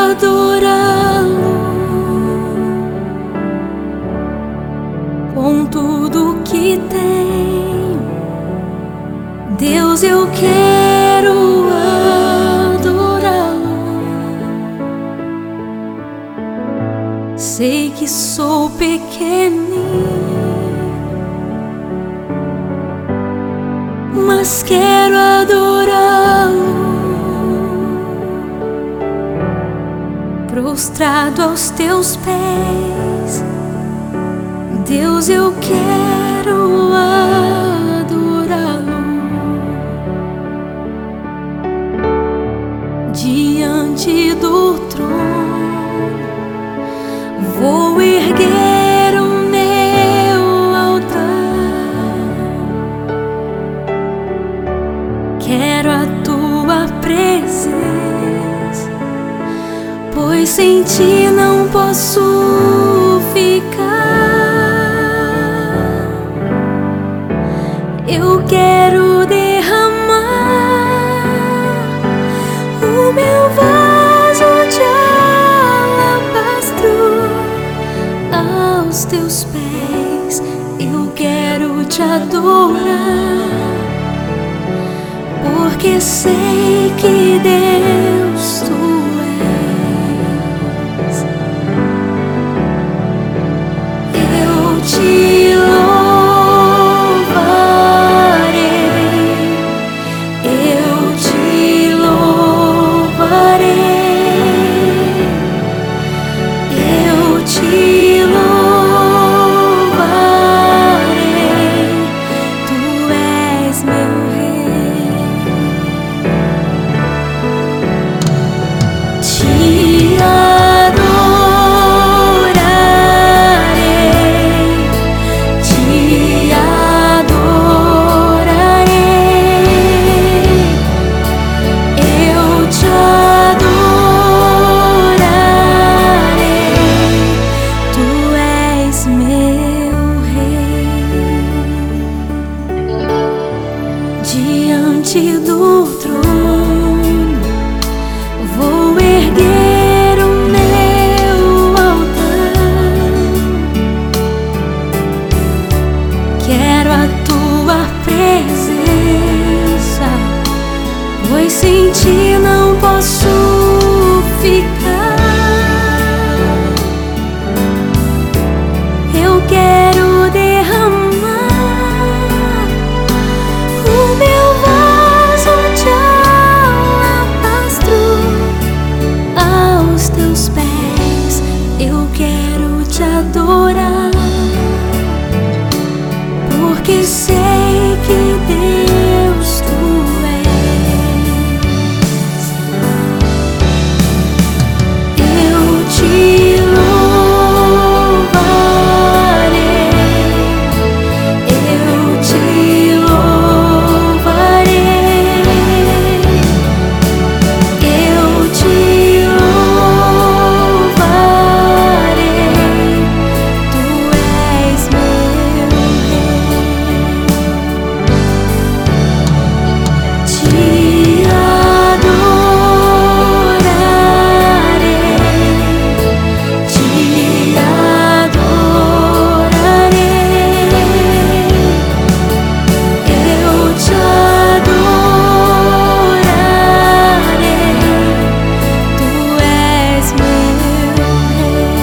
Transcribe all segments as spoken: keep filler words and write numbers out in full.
adorá-lo com tudo que tenho. Deus, eu quero adorá-lo. Sei que sou pequenino, mas quero adorá-lo, prostrado aos teus pés. Deus, eu quero adorá-lo. Diante do trono vou erguer o meu altar. Quero a tua presença, pois sem ti não posso ficar. Eu quero derramar o meu vaso de alabastro aos teus pés. Eu quero te adorar, porque sei que Deus tu és. Eu te louvarei, eu te louvarei, eu te louvarei. Tu és meu rei. Te adorarei, te adorarei, eu te adorarei. Tu és meu rei. Diante do trono vou erguer o meu altar. Quero a tua presença, pois sem ti não posso ficar. Eu quero derramar o meu vaso de alabastro aos teus pés. Eu quero te adorar, porque sei que Deus tu és. Eu te louvarei, eu te louvarei, eu te louvarei. Tu és meu rei. Te adorarei, te adorarei, eu te adorarei. Tu és meu rei.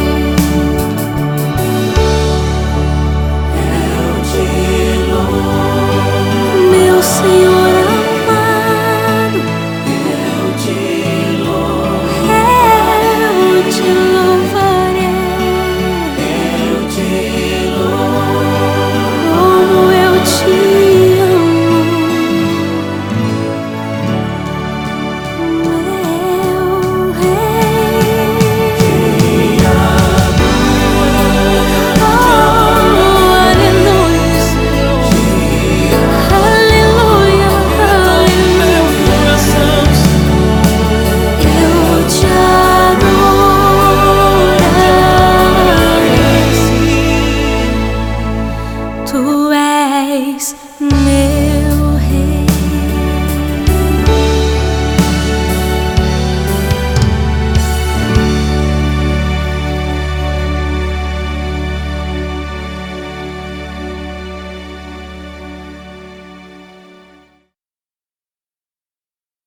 Eu te louvo, meu Senhor amado. Eu te louvo, eu te louvarei. Eu te louvo, como eu te amo, meu rei. Oh, aleluia, aleluia, aleluia. Eu te adorarei. Tu